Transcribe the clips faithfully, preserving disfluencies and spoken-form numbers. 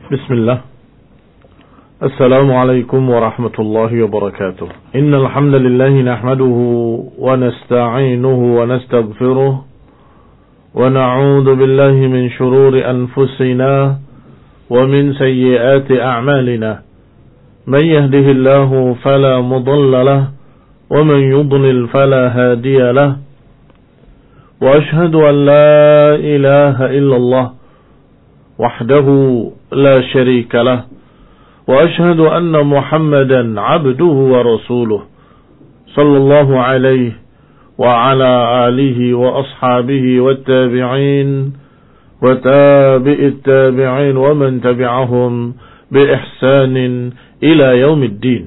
بسم الله. السلام عليكم ورحمة الله وبركاته. إن الحمد لله نحمده ونستعينه ونستغفره ونعوذ بالله من شرور أنفسنا ومن سيئات أعمالنا. من يهده الله فلا مضل له ومن يضلل فلا هادي له. وأشهد أن لا إله إلا الله وحده لا شريك له وأشهد أن محمدا عبده ورسوله صلى الله عليه وعلى آله وأصحابه والتابعين وتابع التابعين ومن تبعهم بإحسان إلى يوم الدين.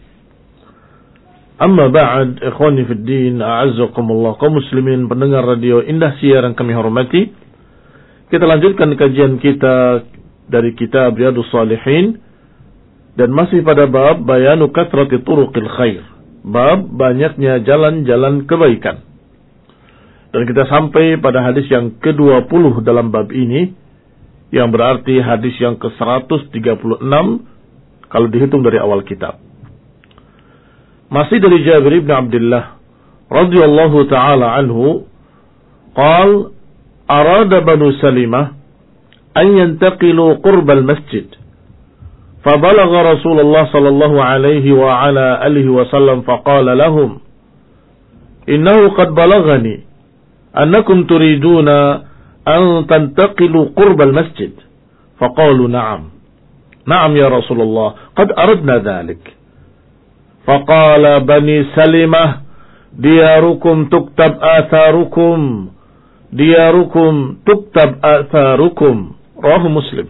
Amma ba'd, ikhwani fid din, a'azzakumullah, kaum muslimin pendengar radio Indah Siar yang kami hormati. Kita lanjutkan kajian kita dari kitab Riyadhus Shalihin dan masih pada bab bayanu kathrati turuqil khair. Bab banyaknya jalan-jalan kebaikan. Dan kita sampai pada hadis yang kedua puluh dalam bab ini, yang berarti hadis yang ke seratus tiga puluh enam kalau dihitung dari awal kitab. Masih dari Jabir bin Abdullah radhiyallahu taala anhu, qala arada Banu Salimah an yantaqilu qurbal masjid. Fabalagha Rasulullah sallallahu alaihi wa ala alihi wasallam faqala lahum innahu qad balaghani annakum turiduna an tantaqilu qurbal masjid. Faqalu na'am. Na'am ya Rasulullah, qad aradna dhalik. Faqala Bani Salimah diyarukum tuktab atharukum diyarukum tuktab atharukum. Rawahu Muslim.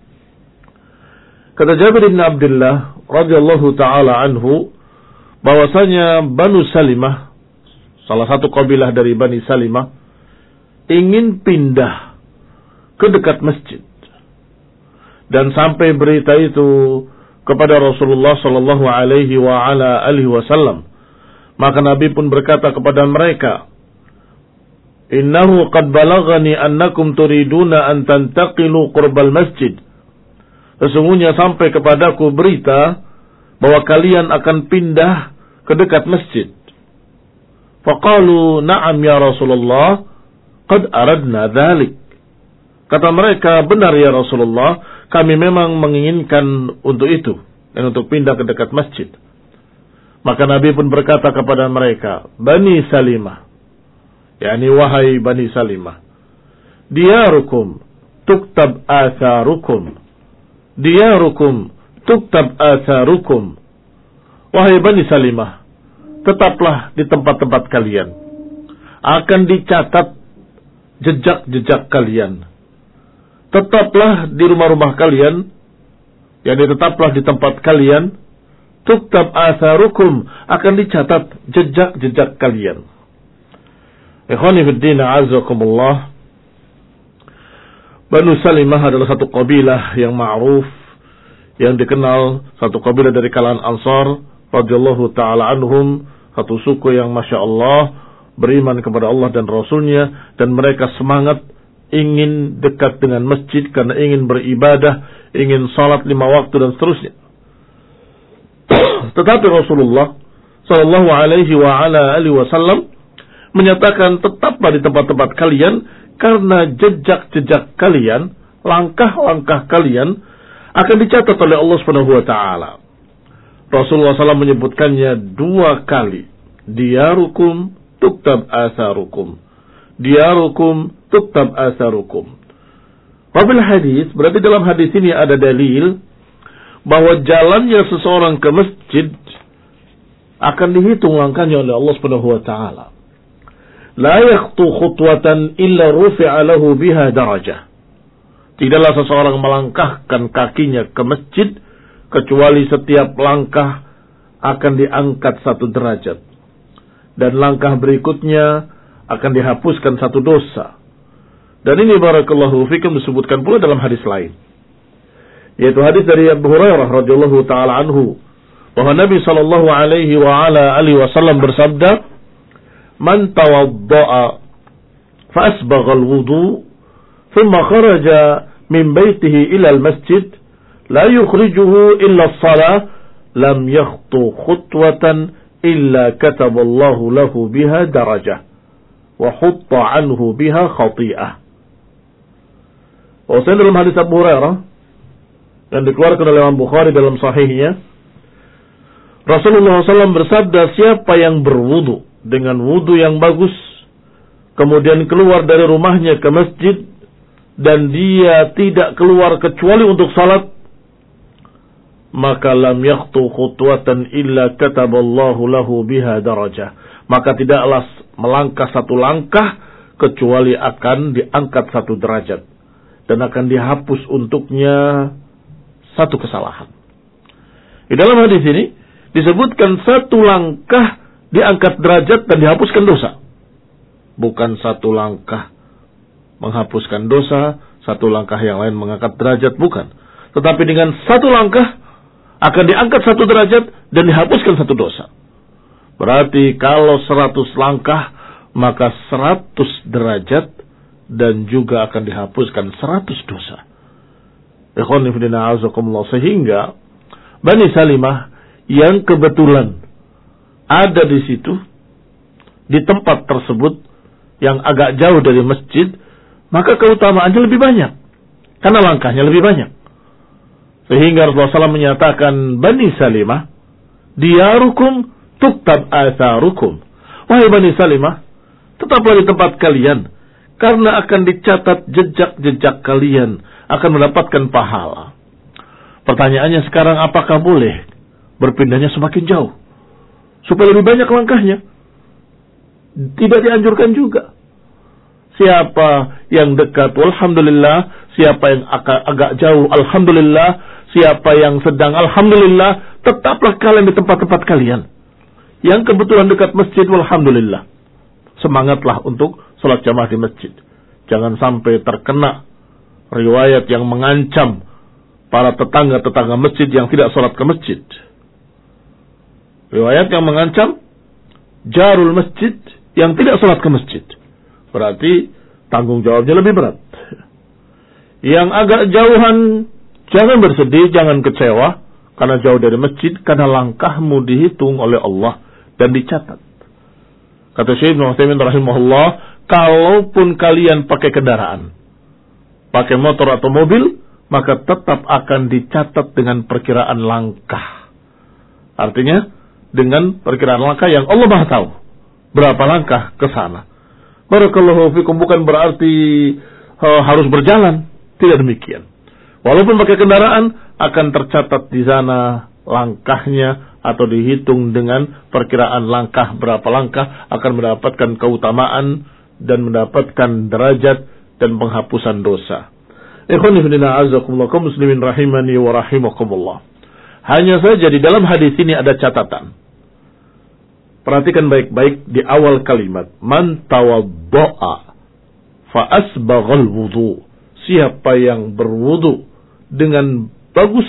Kata Jabir bin Abdullah radhiyallahu taala anhu bahwasanya Banu Salimah, salah satu kabilah dari Bani Salimah, ingin pindah ke dekat masjid. Dan sampai berita itu kepada Rasulullah sallallahu alaihi wa ala alihi wasallam, maka Nabi pun berkata kepada mereka, innahu qad balaghani annakum turiduna an tantaqilu qurbal masjid. Sesungguhnya sampai kepadaku berita bahwa kalian akan pindah ke dekat masjid. Faqalu na'am ya Rasulullah, qad aradna dhalik. Kata mereka, benar ya Rasulullah, kami memang menginginkan untuk itu, dan untuk pindah ke dekat masjid. Maka Nabi pun berkata kepada mereka, Bani Salimah, yakni wahai Bani Salimah, diyarukum tuktab atharukum. Diyarukum tuktab atharukum. Wahai Bani Salimah, tetaplah di tempat-tempat kalian, akan dicatat jejak-jejak kalian. Tetaplah di rumah-rumah kalian, yakni tetaplah di tempat kalian, tuktab atharukum, akan dicatat jejak-jejak kalian. Ikhwani fiddin, a'azakumullah. Banu Salimah adalah satu kabilah yang ma'ruf, yang dikenal, satu kabilah dari kalangan Ansar radhiyallahu taala anhum, satu suku yang Masya Allah beriman kepada Allah dan Rasulnya, dan mereka semangat ingin dekat dengan masjid karena ingin beribadah, ingin salat lima waktu dan seterusnya. Tetapi Rasulullah sallallahu alaihi wa ala alihi wasallam menyatakan, tetaplah di tempat-tempat kalian karena jejak-jejak kalian, langkah-langkah kalian akan dicatat oleh Allah Subhanahu wa taala. Rasulullah sallallahu alaihi wasallam menyebutkannya dua kali. Diyarukum tuktab atharukum. Diyarukum tuktab atharukum. Wabil hadis, berarti dalam hadis ini ada dalil bahwa jalannya seseorang ke masjid akan dihitung langkahnya oleh Allah Subhanahu wa taala. La yakhtu khutwatan illa rufi'a lahu biha darajah. Tidaklah seseorang melangkahkan kakinya ke masjid kecuali setiap langkah akan diangkat satu derajat. Dan langkah berikutnya akan dihapuskan satu dosa. Dan ini barakallahu fikum disebutkan pula dalam hadis lain, yaitu hadis dari Abu Hurairah radhiyallahu taala anhu, bahwa Nabi sallallahu alaihi wa ala alihi wasallam bersabda, "Man tawadda'a fa asbagha al-wudu, thumma kharaja min baitihi ila al-masjid, la yukhrijuhu illa as-salah lam yakhtu khutwatan illa kataballahu lahu biha darajah wa hutta anhu biha khati'ah. Bahwasanya dalam hadis Abu Hurairah yang dikeluarkan oleh Imam Bukhari dalam sahihnya, Rasulullah shallallahu alaihi wasallam bersabda, siapa yang berwudu dengan wudu yang bagus, kemudian keluar dari rumahnya ke masjid, dan dia tidak keluar kecuali untuk salat, maka lam yakhtu khutwatan illa kataballahu lahu biha darajah. Maka tidaklah melangkah satu langkah kecuali akan diangkat satu derajat dan akan dihapus untuknya satu kesalahan. Di dalam hadis ini disebutkan satu langkah diangkat derajat dan dihapuskan dosa. Bukan satu langkah menghapuskan dosa, satu langkah yang lain mengangkat derajat, bukan. Tetapi dengan satu langkah akan diangkat satu derajat dan dihapuskan satu dosa. Berarti kalau seratus langkah, maka seratus derajat dan juga akan dihapuskan seratus dosa. Sehingga Bani Salimah yang kebetulan ada di situ, di tempat tersebut yang agak jauh dari masjid, maka keutamaannya lebih banyak karena langkahnya lebih banyak. Sehingga Rasulullah shallallahu alaihi wasallam menyatakan, Bani Salimah, diyarukum tuktab atharukum. Wahai Bani Salimah, tetaplah di tempat kalian, karena akan dicatat jejak-jejak kalian, akan mendapatkan pahala. Pertanyaannya sekarang, apakah boleh berpindahnya semakin jauh supaya lebih banyak langkahnya? Tidak dianjurkan juga. Siapa yang dekat, alhamdulillah. Siapa yang agak, agak jauh, alhamdulillah. Siapa yang sedang, alhamdulillah. Tetaplah kalian di tempat-tempat kalian. Yang kebetulan dekat masjid, alhamdulillah. Semangatlah untuk salat jamaah di masjid. Jangan sampai terkena riwayat yang mengancam para tetangga-tetangga masjid yang tidak salat ke masjid. Riwayat yang mengancam jarul masjid yang tidak salat ke masjid. Berarti tanggung jawabnya lebih berat. Yang agak jauhan, jangan bersedih, jangan kecewa karena jauh dari masjid, karena langkahmu dihitung oleh Allah dan dicatat. Kata Syekh Ibnu Utsaimin rahimahullah, kalaupun kalian pakai kendaraan, pakai motor atau mobil, maka tetap akan dicatat dengan perkiraan langkah. Artinya dengan perkiraan langkah yang Allah Maha tahu berapa langkah ke sana. Barakallahu fikum, bukan berarti uh, harus berjalan, tidak demikian. Walaupun pakai kendaraan akan tercatat di sana langkahnya atau dihitung dengan perkiraan langkah, berapa langkah, akan mendapatkan keutamaan dan mendapatkan derajat dan penghapusan dosa. Ikhwani fillah azakumullah, kaum muslimin rahimani wa rahimakumullah. Hanya saja di dalam hadis ini ada catatan. Perhatikan baik-baik di awal kalimat, man tawadda'a fa asbaghal wudu. Siapa yang berwudu dengan bagus,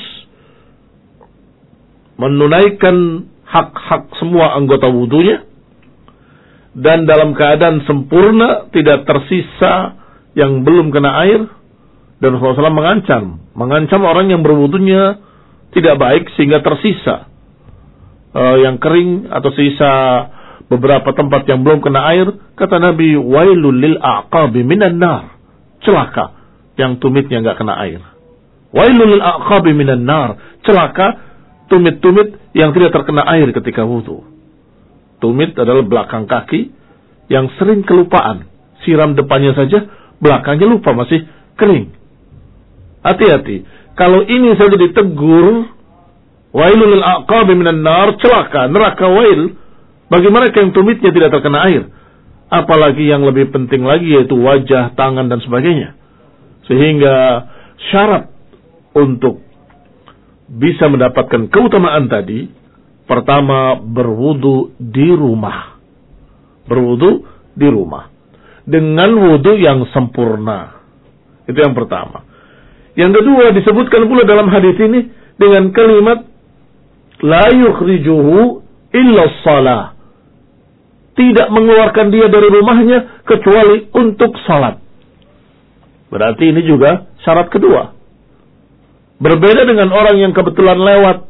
menunaikan hak-hak semua anggota wudunya, dan dalam keadaan sempurna, tidak tersisa yang belum kena air. Dan Rasulullah shallallahu alaihi wasallam mengancam, mengancam orang yang berwudunya tidak baik sehingga tersisa uh, yang kering atau sisa beberapa tempat yang belum kena air. Kata Nabi, wailul lil a'qabi minan nar. Celaka yang tumitnya enggak kena air. Wailul lil a'qabi minan nar. Celaka tumit-tumit yang tidak terkena air ketika wudu. Tumit adalah belakang kaki yang sering kelupaan. Siram depannya saja, belakangnya lupa masih kering. Hati-hati. Kalau ini saja ditegur, wailul lil a'qabi minan nar, celaka, neraka wail bagi mereka yang tumitnya tidak terkena air. Apalagi yang lebih penting lagi, yaitu wajah, tangan dan sebagainya. Sehingga syarat untuk bisa mendapatkan keutamaan tadi, pertama berwudu di rumah. Berwudu di rumah dengan wudu yang sempurna. Itu yang pertama. Yang kedua, disebutkan pula dalam hadis ini dengan kalimat la yukhrijuhu illa shalah. Tidak mengeluarkan dia dari rumahnya kecuali untuk salat. Berarti ini juga syarat kedua. Berbeda dengan orang yang kebetulan lewat.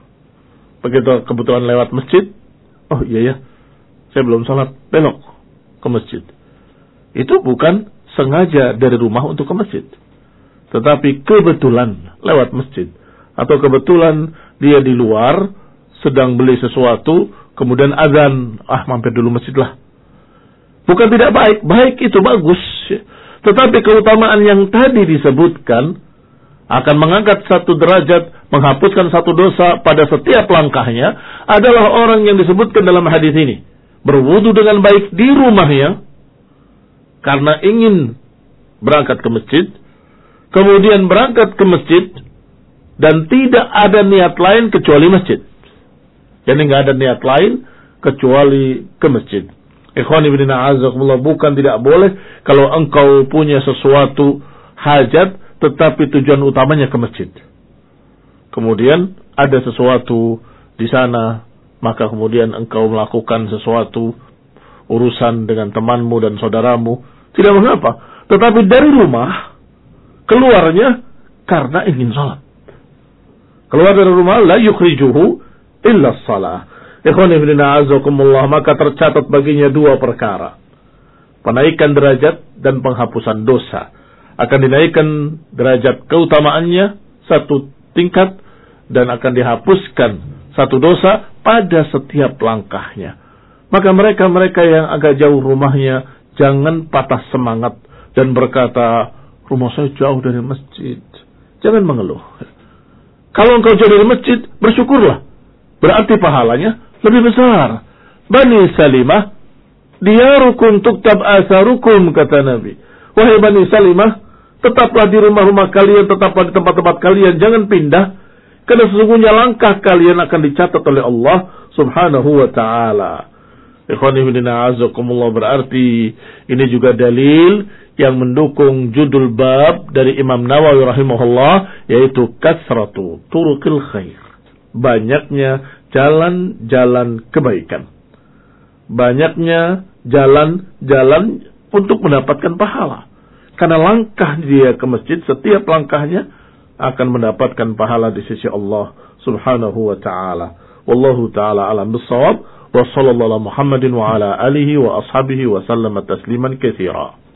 Begitu kebetulan lewat masjid, oh iya ya, saya belum sholat, belok ke masjid. Itu bukan sengaja dari rumah untuk ke masjid, tetapi kebetulan lewat masjid. Atau kebetulan dia di luar sedang beli sesuatu, kemudian azan, ah mampir dulu masjid lah. Bukan tidak baik, baik itu bagus. Tetapi keutamaan yang tadi disebutkan akan mengangkat satu derajat, menghapuskan satu dosa pada setiap langkahnya, adalah orang yang disebutkan dalam hadis ini. Berwudu dengan baik di rumahnya, karena ingin berangkat ke masjid, kemudian berangkat ke masjid, dan tidak ada niat lain kecuali masjid. Jadi nggak ada niat lain kecuali ke masjid. Ikhwani fillah azakumullah, bukan tidak boleh kalau engkau punya sesuatu hajat, tetapi tujuan utamanya ke masjid. Kemudian ada sesuatu di sana, maka kemudian engkau melakukan sesuatu urusan dengan temanmu dan saudaramu, tidak mengapa. Tetapi dari rumah keluarnya karena ingin salat. Keluar dari rumah la yukhrijuhu illa shalah. Ikhwani fillah azakumullah, maka tercatat baginya dua perkara. Penaikan derajat dan penghapusan dosa. Akan dinaikkan derajat keutamaannya satu tingkat, dan akan dihapuskan satu dosa pada setiap langkahnya. Maka mereka-mereka yang agak jauh rumahnya, jangan patah semangat dan berkata, rumah saya jauh dari masjid. Jangan mengeluh. Kalau engkau jauh dari masjid, bersyukurlah. Berarti pahalanya lebih besar. Bani Salimah, diyarukum tuktab asarukum, kata Nabi. Wahai Bani Salimah, tetaplah di rumah-rumah kalian, tetaplah di tempat-tempat kalian, jangan pindah, karena sesungguhnya langkah kalian akan dicatat oleh Allah Subhanahu wa ta'ala. Ikhwani fillah azakumullah, berarti ini juga dalil yang mendukung judul bab dari Imam Nawawi rahimahullah, yaitu kasratu turuqil khair. Banyaknya jalan-jalan kebaikan. Banyaknya jalan-jalan untuk mendapatkan pahala. Karena langkah dia ke masjid, setiap langkahnya akan mendapatkan pahala di sisi Allah Subhanahu wa ta'ala. Wallahu ta'ala alam bissawab. Wa sallallahu ala Muhammadin wa ala alihi wa ashabihi wa sallama tasliman katsira.